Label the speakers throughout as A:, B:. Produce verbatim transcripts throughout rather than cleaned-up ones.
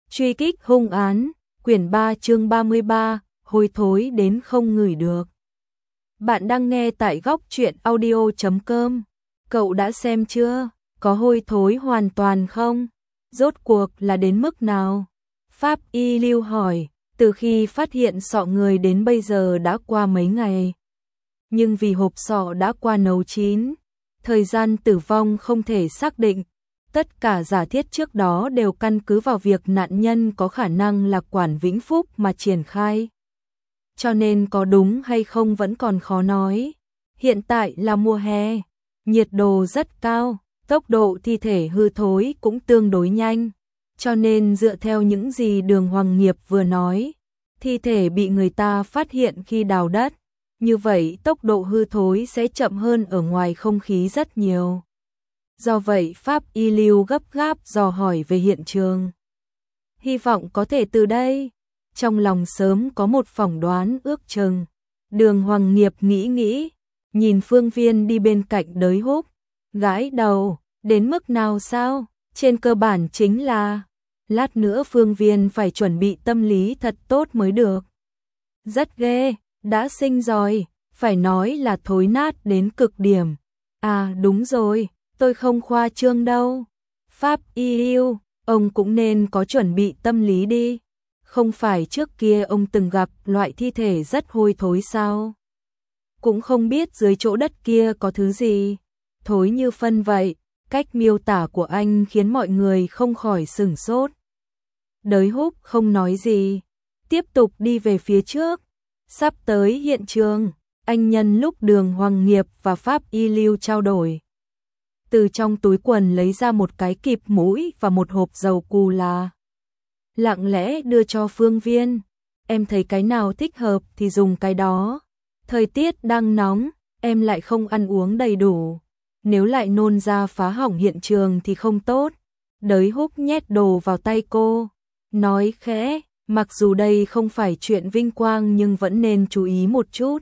A: Truy kích hung án, quyển ba chương ba mươi ba, hôi thối đến không ngửi được. Bạn đang nghe tại góc truyện audio chấm com. Cậu đã xem chưa? Có hôi thối hoàn toàn không? Rốt cuộc là đến mức nào? Pháp Y Lưu hỏi, từ khi phát hiện sọ người đến bây giờ đã qua mấy ngày. Nhưng vì hộp sọ đã qua nấu chín, thời gian tử vong không thể xác định. Tất cả giả thiết trước đó đều căn cứ vào việc nạn nhân có khả năng là Quản Vĩnh Phúc mà triển khai. Cho nên có đúng hay không vẫn còn khó nói. Hiện tại là mùa hè, nhiệt độ rất cao, tốc độ thi thể hư thối cũng tương đối nhanh. Cho nên dựa theo những gì Đường Hoàng Nghiệp vừa nói, thi thể bị người ta phát hiện khi đào đất. Như vậy tốc độ hư thối sẽ chậm hơn ở ngoài không khí rất nhiều. Do vậy Pháp Y Lưu gấp gáp dò hỏi về hiện trường. Hy vọng có thể từ đây. Trong lòng sớm có một phỏng đoán ước chừng. Đường Hoàng Nghiệp nghĩ nghĩ, nhìn Phương Viên đi bên cạnh Đới Húc, gãi đầu, đến mức nào sao? Trên cơ bản chính là, lát nữa Phương Viên phải chuẩn bị tâm lý thật tốt mới được. Rất ghê, đã sinh rồi, phải nói là thối nát đến cực điểm. À đúng rồi, tôi không khoa trương đâu. Pháp Y Lưu, ông cũng nên có chuẩn bị tâm lý đi. Không phải trước kia ông từng gặp loại thi thể rất hôi thối sao? Cũng không biết dưới chỗ đất kia có thứ gì. Thối như phân vậy, cách miêu tả của anh khiến mọi người không khỏi sửng sốt. Đới Húc không nói gì, tiếp tục đi về phía trước. Sắp tới hiện trường, anh nhân lúc Đường Hoàng Nghiệp và Pháp Y Lưu trao đổi. Từ trong túi quần lấy ra một cái kịp mũi và một hộp dầu cù là. Lặng lẽ đưa cho Phương Viên. Em thấy cái nào thích hợp thì dùng cái đó. Thời tiết đang nóng, em lại không ăn uống đầy đủ. Nếu lại nôn ra phá hỏng hiện trường thì không tốt. Đới Húc nhét đồ vào tay cô. Nói khẽ, mặc dù đây không phải chuyện vinh quang nhưng vẫn nên chú ý một chút.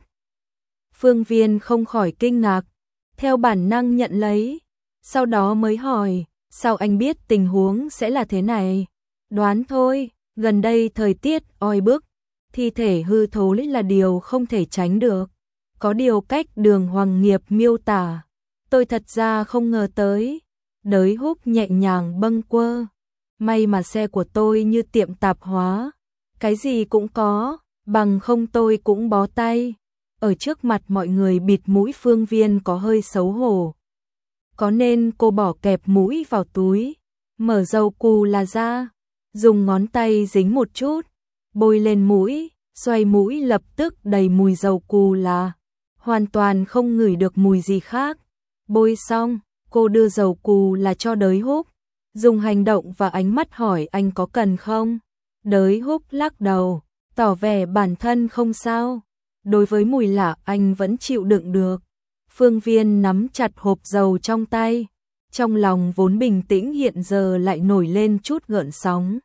A: Phương Viên không khỏi kinh ngạc. Theo bản năng nhận lấy. Sau đó mới hỏi, sao anh biết tình huống sẽ là thế này? Đoán thôi, gần đây thời tiết oi bức, thi thể hư thối là điều không thể tránh được. Có điều cách Đường Hoàng Nghiệp miêu tả, tôi thật ra không ngờ tới. Đới Húc nhẹ nhàng bâng quơ. May mà xe của tôi như tiệm tạp hóa, cái gì cũng có, bằng không tôi cũng bó tay. Ở trước mặt mọi người bịt mũi Phương Viên có hơi xấu hổ. Có nên cô bỏ kẹp mũi vào túi, mở dầu cù là ra, dùng ngón tay dính một chút, bôi lên mũi, xoay mũi lập tức đầy mùi dầu cù là, hoàn toàn không ngửi được mùi gì khác. Bôi xong, cô đưa dầu cù là cho Đới Húc, dùng hành động và ánh mắt hỏi anh có cần không. Đới Húc lắc đầu, tỏ vẻ bản thân không sao, đối với mùi lạ anh vẫn chịu đựng được. Phương Viên nắm chặt hộp dầu trong tay, trong lòng vốn bình tĩnh hiện giờ lại nổi lên chút gợn sóng.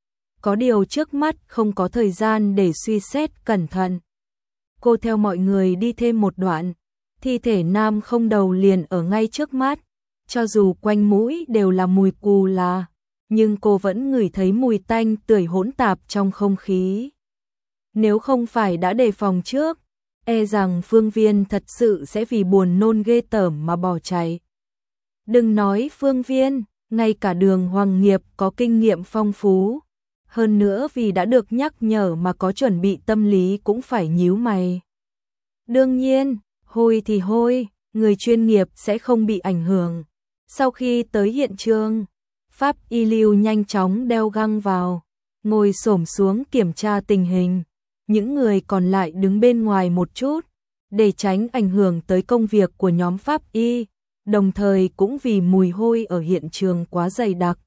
A: Có điều trước mắt không có thời gian để suy xét cẩn thận. Cô theo mọi người đi thêm một đoạn, thi thể nam không đầu liền ở ngay trước mắt, cho dù quanh mũi đều là mùi cù là, nhưng cô vẫn ngửi thấy mùi tanh tưởi hỗn tạp trong không khí. Nếu không phải đã đề phòng trước, e rằng Phương Viên thật sự sẽ vì buồn nôn ghê tởm mà bỏ chạy. Đừng nói Phương Viên, ngay cả Đường Hoàng Nghiệp có kinh nghiệm phong phú. Hơn nữa vì đã được nhắc nhở mà có chuẩn bị tâm lý cũng phải nhíu mày. Đương nhiên, hôi thì hôi, người chuyên nghiệp sẽ không bị ảnh hưởng. Sau khi tới hiện trường, Pháp Y Lưu nhanh chóng đeo găng vào, ngồi xổm xuống kiểm tra tình hình. Những người còn lại đứng bên ngoài một chút, để tránh ảnh hưởng tới công việc của nhóm Pháp Y, đồng thời cũng vì mùi hôi ở hiện trường quá dày đặc.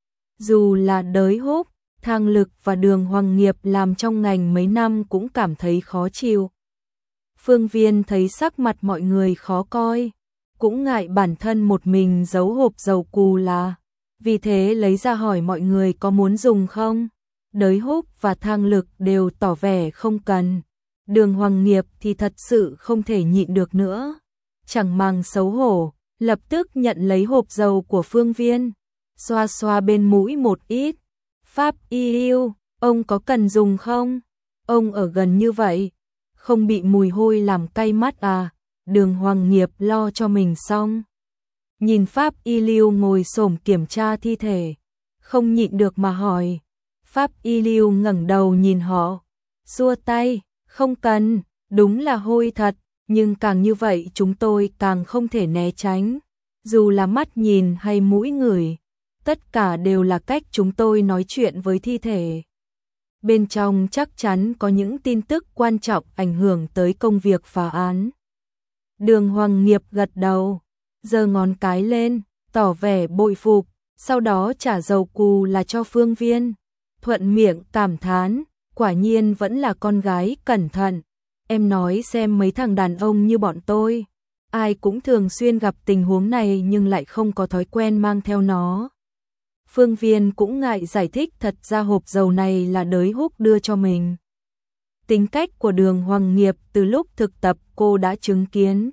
A: Dù là Đới Húc, Thang Lực và Đường Hoàng Nghiệp làm trong ngành mấy năm cũng cảm thấy khó chịu. Phương Viên thấy sắc mặt mọi người khó coi, cũng ngại bản thân một mình giấu hộp dầu cù là, vì thế lấy ra hỏi mọi người có muốn dùng không. Đới Húc và Thang Lực đều tỏ vẻ không cần. Đường Hoàng Nghiệp thì thật sự không thể nhịn được nữa. Chẳng màng xấu hổ, lập tức nhận lấy hộp dầu của Phương Viên, xoa xoa bên mũi một ít. Pháp y lưu, ông có cần dùng không? Ông ở gần như vậy, không bị mùi hôi làm cay mắt à? Đường Hoàng Nghiệp lo cho mình xong. Nhìn Pháp y lưu ngồi xổm kiểm tra thi thể, không nhịn được mà hỏi. Pháp y lưu ngẩng đầu nhìn họ, xua tay, không cần, đúng là hôi thật, nhưng càng như vậy chúng tôi càng không thể né tránh. Dù là mắt nhìn hay mũi ngửi, tất cả đều là cách chúng tôi nói chuyện với thi thể. Bên trong chắc chắn có những tin tức quan trọng ảnh hưởng tới công việc phá án. Đường Hoàng Nghiệp gật đầu, giơ ngón cái lên, tỏ vẻ bội phục, sau đó trả dầu cù là cho Phương Viên. Thuận miệng cảm thán, quả nhiên vẫn là con gái cẩn thận. Em nói xem mấy thằng đàn ông như bọn tôi, ai cũng thường xuyên gặp tình huống này nhưng lại không có thói quen mang theo nó. Phương Viên cũng ngại giải thích thật ra hộp dầu này là Đới Húc đưa cho mình. Tính cách của Đường Hoàng Nghiệp từ lúc thực tập cô đã chứng kiến.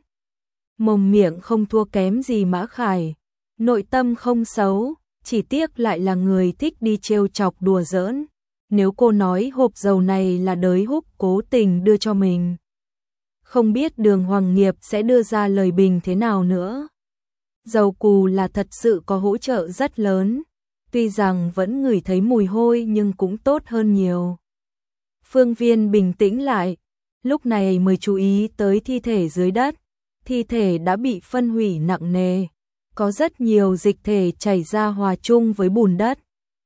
A: Mồm miệng không thua kém gì Mã Khải, nội tâm không xấu, chỉ tiếc lại là người thích đi trêu chọc đùa giỡn. Nếu cô nói hộp dầu này là Đới Húc cố tình đưa cho mình, không biết Đường Hoàng Nghiệp sẽ đưa ra lời bình thế nào nữa. Dầu cù là thật sự có hỗ trợ rất lớn, tuy rằng vẫn ngửi thấy mùi hôi nhưng cũng tốt hơn nhiều. Phương Viên bình tĩnh lại, lúc này mới chú ý tới thi thể dưới đất. Thi thể đã bị phân hủy nặng nề, có rất nhiều dịch thể chảy ra hòa chung với bùn đất.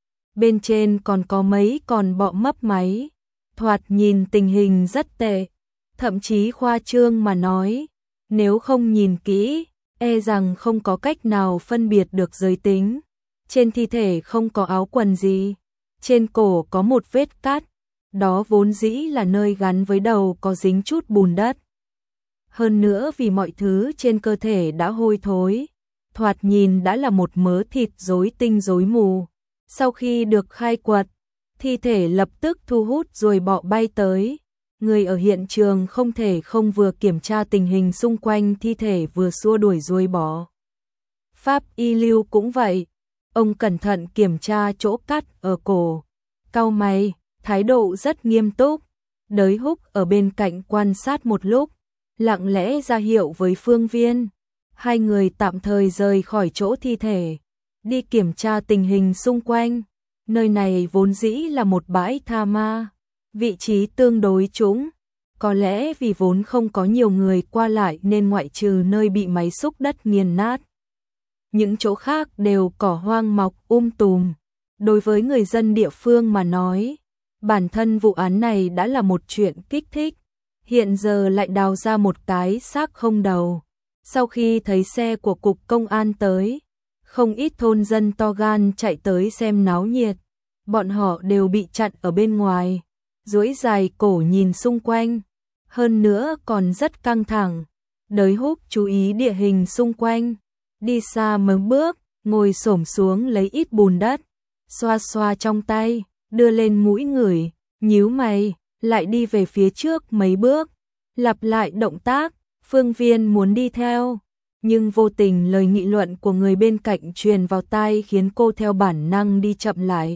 A: Bên trên còn có mấy con bọ mấp máy, thoạt nhìn tình hình rất tệ, thậm chí khoa trương mà nói, nếu không nhìn kỹ, e rằng không có cách nào phân biệt được giới tính. Trên thi thể không có áo quần gì, trên cổ có một vết cắt, đó vốn dĩ là nơi gắn với đầu có dính chút bùn đất. Hơn nữa vì mọi thứ trên cơ thể đã hôi thối, thoạt nhìn đã là một mớ thịt rối tinh rối mù. Sau khi được khai quật, thi thể lập tức thu hút ruồi bọ bay tới. Người ở hiện trường không thể không vừa kiểm tra tình hình xung quanh thi thể vừa xua đuổi ruồi bọ. Pháp y lưu cũng vậy, ông cẩn thận kiểm tra chỗ cắt ở cổ, cau mày, thái độ rất nghiêm túc. Đới Húc ở bên cạnh quan sát một lúc, lặng lẽ ra hiệu với Phương Viên. Hai người tạm thời rời khỏi chỗ thi thể, đi kiểm tra tình hình xung quanh. Nơi này vốn dĩ là một bãi tha ma, vị trí tương đối trũng, có lẽ vì vốn không có nhiều người qua lại nên ngoại trừ nơi bị máy xúc đất nghiền nát, những chỗ khác đều cỏ hoang mọc um tùm. Đối với người dân địa phương mà nói, bản thân vụ án này đã là một chuyện kích thích. Hiện giờ lại đào ra một cái xác không đầu. Sau khi thấy xe của cục công an tới, không ít thôn dân to gan chạy tới xem náo nhiệt. Bọn họ đều bị chặn ở bên ngoài, duỗi dài cổ nhìn xung quanh, hơn nữa còn rất căng thẳng. Đới Húc chú ý địa hình xung quanh, đi xa mấy bước, ngồi xổm xuống lấy ít bùn đất, xoa xoa trong tay, đưa lên mũi ngửi, nhíu mày, lại đi về phía trước mấy bước, lặp lại động tác. Phương Viên muốn đi theo, nhưng vô tình lời nghị luận của người bên cạnh truyền vào tai khiến cô theo bản năng đi chậm lại.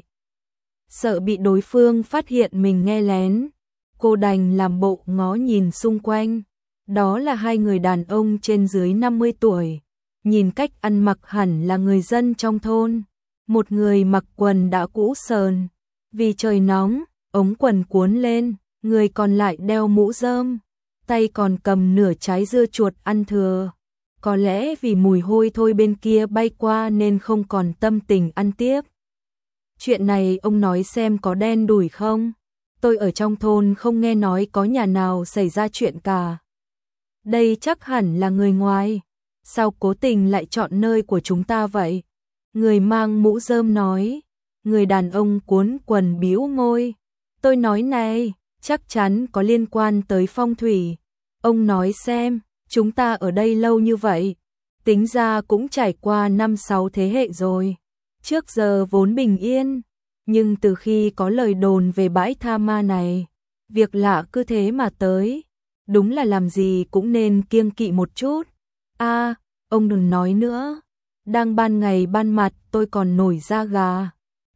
A: Sợ bị đối phương phát hiện mình nghe lén, cô đành làm bộ ngó nhìn xung quanh. Đó là hai người đàn ông trên dưới năm mươi tuổi, nhìn cách ăn mặc hẳn là người dân trong thôn. Một người mặc quần đã cũ sờn, vì trời nóng, ống quần cuốn lên, người còn lại đeo mũ rơm, tay còn cầm nửa trái dưa chuột ăn thừa. Có lẽ vì mùi hôi thôi bên kia bay qua nên không còn tâm tình ăn tiếp. Chuyện này ông nói xem có đen đủi không? Tôi ở trong thôn không nghe nói có nhà nào xảy ra chuyện cả. Đây chắc hẳn là người ngoài. Sao cố tình lại chọn nơi của chúng ta vậy? Người mang mũ rơm nói. Người đàn ông cuốn quần bĩu môi. Tôi nói này, chắc chắn có liên quan tới phong thủy. Ông nói xem, chúng ta ở đây lâu như vậy, tính ra cũng trải qua năm sáu thế hệ rồi. Trước giờ vốn bình yên, nhưng từ khi có lời đồn về bãi tha ma này, việc lạ cứ thế mà tới. Đúng là làm gì cũng nên kiêng kỵ một chút. A, à, ông đừng nói nữa. Đang ban ngày ban mặt tôi còn nổi da gà.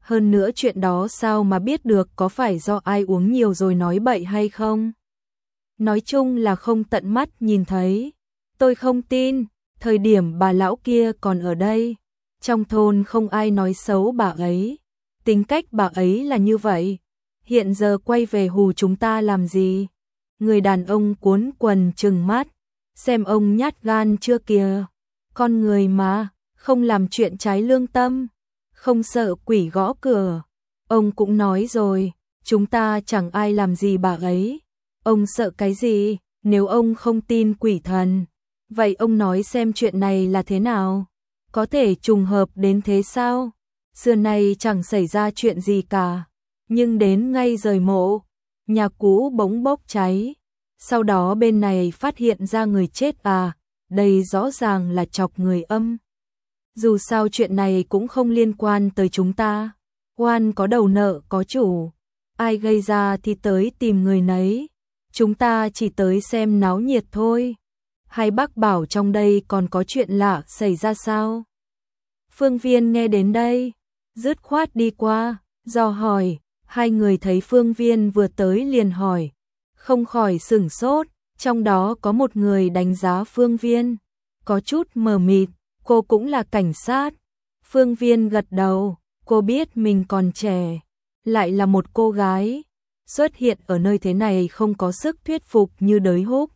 A: Hơn nữa chuyện đó sao mà biết được, có phải do ai uống nhiều rồi nói bậy hay không? Nói chung là không tận mắt nhìn thấy. Tôi không tin, thời điểm bà lão kia còn ở đây, trong thôn không ai nói xấu bà ấy. Tính cách bà ấy là như vậy, hiện giờ quay về hù chúng ta làm gì? Người đàn ông cuốn quần trừng mắt, xem ông nhát gan chưa kìa. Con người mà, không làm chuyện trái lương tâm, không sợ quỷ gõ cửa. Ông cũng nói rồi, chúng ta chẳng ai làm gì bà ấy. Ông sợ cái gì, nếu ông không tin quỷ thần, vậy ông nói xem chuyện này là thế nào? Có thể trùng hợp đến thế sao? Xưa nay chẳng xảy ra chuyện gì cả, nhưng đến ngay rời mộ, nhà cũ bỗng bốc cháy. Sau đó bên này phát hiện ra người chết à, đây rõ ràng là chọc người âm. Dù sao chuyện này cũng không liên quan tới chúng ta, oan có đầu nợ có chủ, ai gây ra thì tới tìm người nấy, chúng ta chỉ tới xem náo nhiệt thôi. Hai bác bảo trong đây còn có chuyện lạ xảy ra sao? Phương Viên nghe đến đây, dứt khoát đi qua, dò hỏi, hai người thấy Phương Viên vừa tới liền hỏi, không khỏi sửng sốt, trong đó có một người đánh giá Phương Viên, có chút mờ mịt, cô cũng là cảnh sát. Phương Viên gật đầu, cô biết mình còn trẻ, lại là một cô gái, xuất hiện ở nơi thế này không có sức thuyết phục như Đới Húc,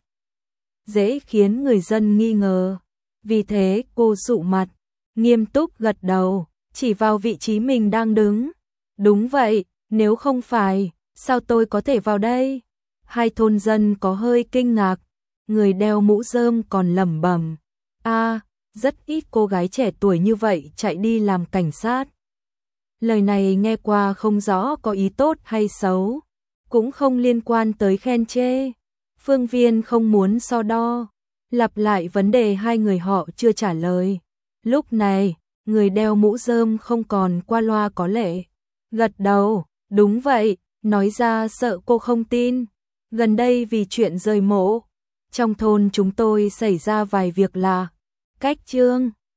A: dễ khiến người dân nghi ngờ. Vì thế cô sụ mặt, nghiêm túc gật đầu, chỉ vào vị trí mình đang đứng. Đúng vậy, nếu không phải, sao tôi có thể vào đây? Hai thôn dân có hơi kinh ngạc, người đeo mũ rơm còn lẩm bẩm, a, rất ít cô gái trẻ tuổi như vậy chạy đi làm cảnh sát. Lời này nghe qua không rõ có ý tốt hay xấu, cũng không liên quan tới khen chê. Phương Viên không muốn so đo, lặp lại vấn đề hai người họ chưa trả lời. Lúc này, người đeo mũ rơm không còn qua loa có lệ, gật đầu, đúng vậy, nói ra sợ cô không tin. Gần đây vì chuyện rời mộ, trong thôn chúng tôi xảy ra vài việc lạ. Cách trương